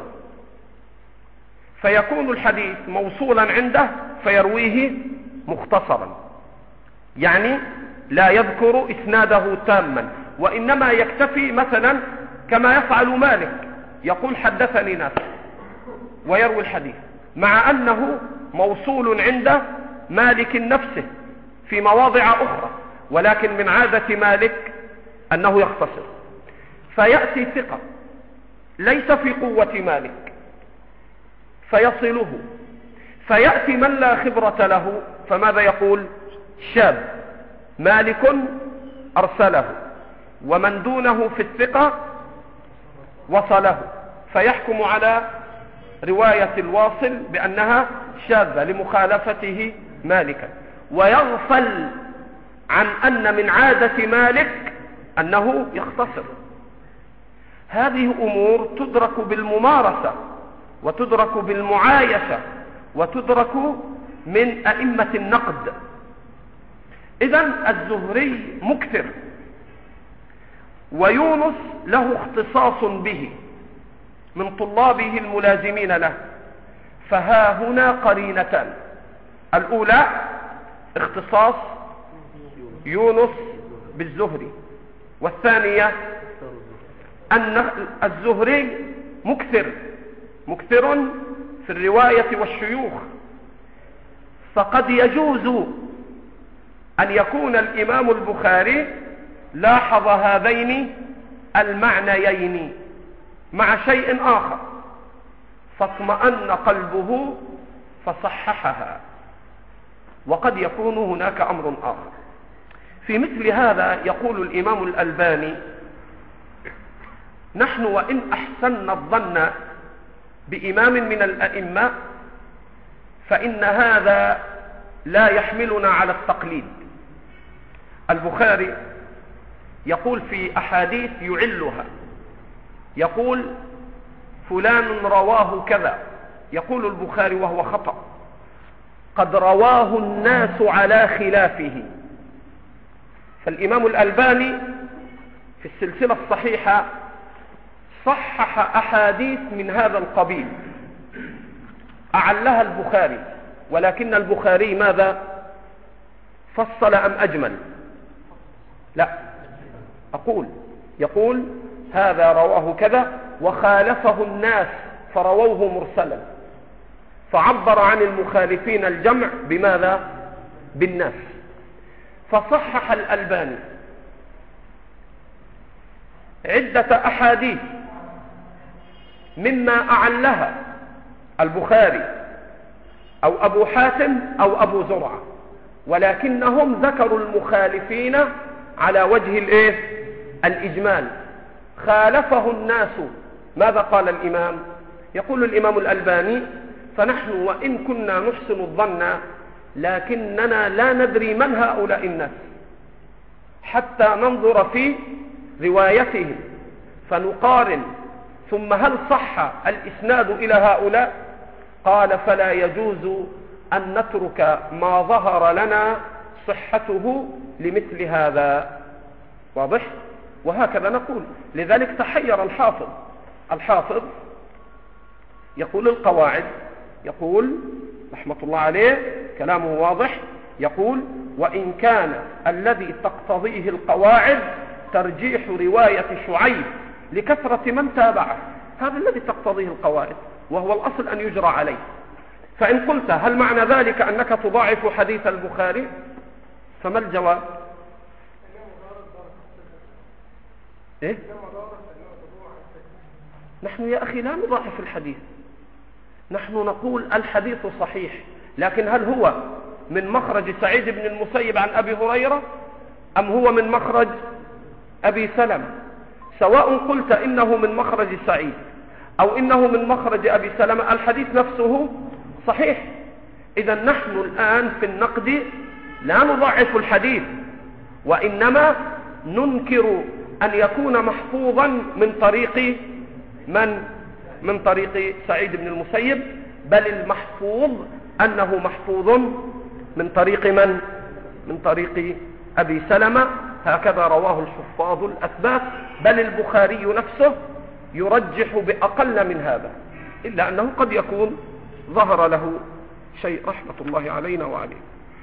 فيكون الحديث موصولا عنده فيرويه مختصرا، يعني لا يذكر إسناده تاما، وإنما يكتفي مثلا كما يفعل مالك، يقول حدثني ناس ويروي الحديث، مع أنه موصول عند مالك نفسه في مواضع أخرى، ولكن من عادة مالك أنه يختصر. فيأتي ثقة ليس في قوة مالك فيصله، فيأتي من لا خبرة له فماذا يقول؟ شاذ، مالك أرسله، ومن دونه في الثقة وصله، فيحكم على رواية الواصل بأنها شاذة لمخالفته مالكا، ويغفل عن أن من عادة مالك أنه يختصر. هذه أمور تدرك بالممارسة وتدرك بالمعايشة وتدرك من أئمة النقد. إذن الزهري مكثر، ويونس له اختصاص به من طلابه الملازمين له، فها هنا قرينتان: الأولى اختصاص يونس بالزهري، والثانية أن الزهري مكثر في الرواية والشيوخ، فقد يجوز أن يكون الإمام البخاري لاحظ هذين المعنيين مع شيء آخر فاطمأن قلبه فصححها، وقد يكون هناك أمر آخر. في مثل هذا يقول الإمام الألباني: نحن وإن أحسننا الظن بإمام من الأئمة فإن هذا لا يحملنا على التقليد. البخاري يقول في أحاديث يعلها، يقول فلان رواه كذا، يقول البخاري وهو خطأ، قد رواه الناس على خلافه. فالإمام الألباني في السلسلة الصحيحة صحح أحاديث من هذا القبيل أعلها البخاري، ولكن البخاري ماذا؟ فصل أم أجمل؟ لا، يقول هذا رواه كذا وخالفه الناس فرووه مرسلا، فعبر عن المخالفين الجمع بماذا؟ بالناس. فصحح الألباني عدة أحاديث مما أعلها البخاري أو أبو حاتم أو أبو زرعة، ولكنهم ذكروا المخالفين على وجه الإجمال. خالفه الناس، ماذا قال الإمام؟ يقول الإمام الألباني: فنحن وإن كنا نحسن الظن لكننا لا ندري من هؤلاء الناس حتى ننظر في روايتهم فنقارن، ثم هل صح الإسناد إلى هؤلاء؟ قال: فلا يجوز أن نترك ما ظهر لنا صحته لمثل هذا. واضح؟ وهكذا نقول. لذلك تحير الحافظ يقول القواعد، يقول رحمة الله عليه كلامه واضح، يقول: وإن كان الذي تقتضيه القواعد ترجيح رواية شعيب لكثرة من تابعه، هذا الذي تقتضيه القواعد، وهو الأصل أن يجرى عليه. فإن قلت هل معنى ذلك أنك تضاعف حديث البخاري؟ فما الجواب؟ إيه؟ نحن يا أخي لا نضاعف الحديث، نحن نقول الحديث صحيح، لكن هل هو من مخرج سعيد بن المسيب عن أبي هريرة أم هو من مخرج أبي سلمة، سواء قلت إنه من مخرج سعيد أو إنه من مخرج أبي سلمة، الحديث نفسه صحيح. إذا نحن الآن في النقد لا نضعف الحديث، وإنما ننكر أن يكون محفوظا من طريق من طريق سعيد بن المسيب، بل المحفوظ أنه محفوظ من طريق من طريق أبي سلمة. هكذا رواه الحفاظ الأثبات، بل البخاري نفسه يرجح بأقل من هذا، إلا أنه قد يكون ظهر له شيء، رحمة الله علينا وعليه.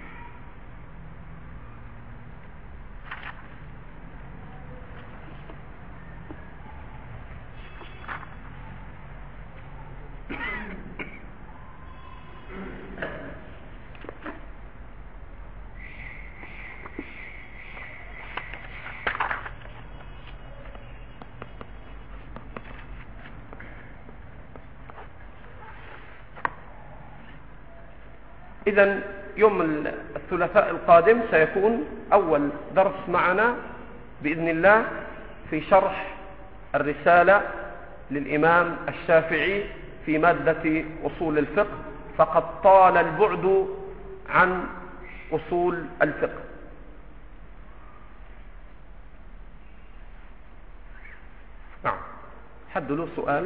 إذن يوم الثلاثاء القادم سيكون أول درس معنا بإذن الله في شرح الرسالة للإمام الشافعي في مادة أصول الفقه، فقد طال البعد عن أصول الفقه. نعم، حد له سؤال؟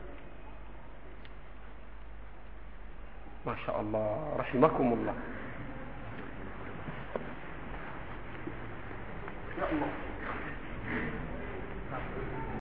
ما شاء الله، رحمكم الله. يا الله.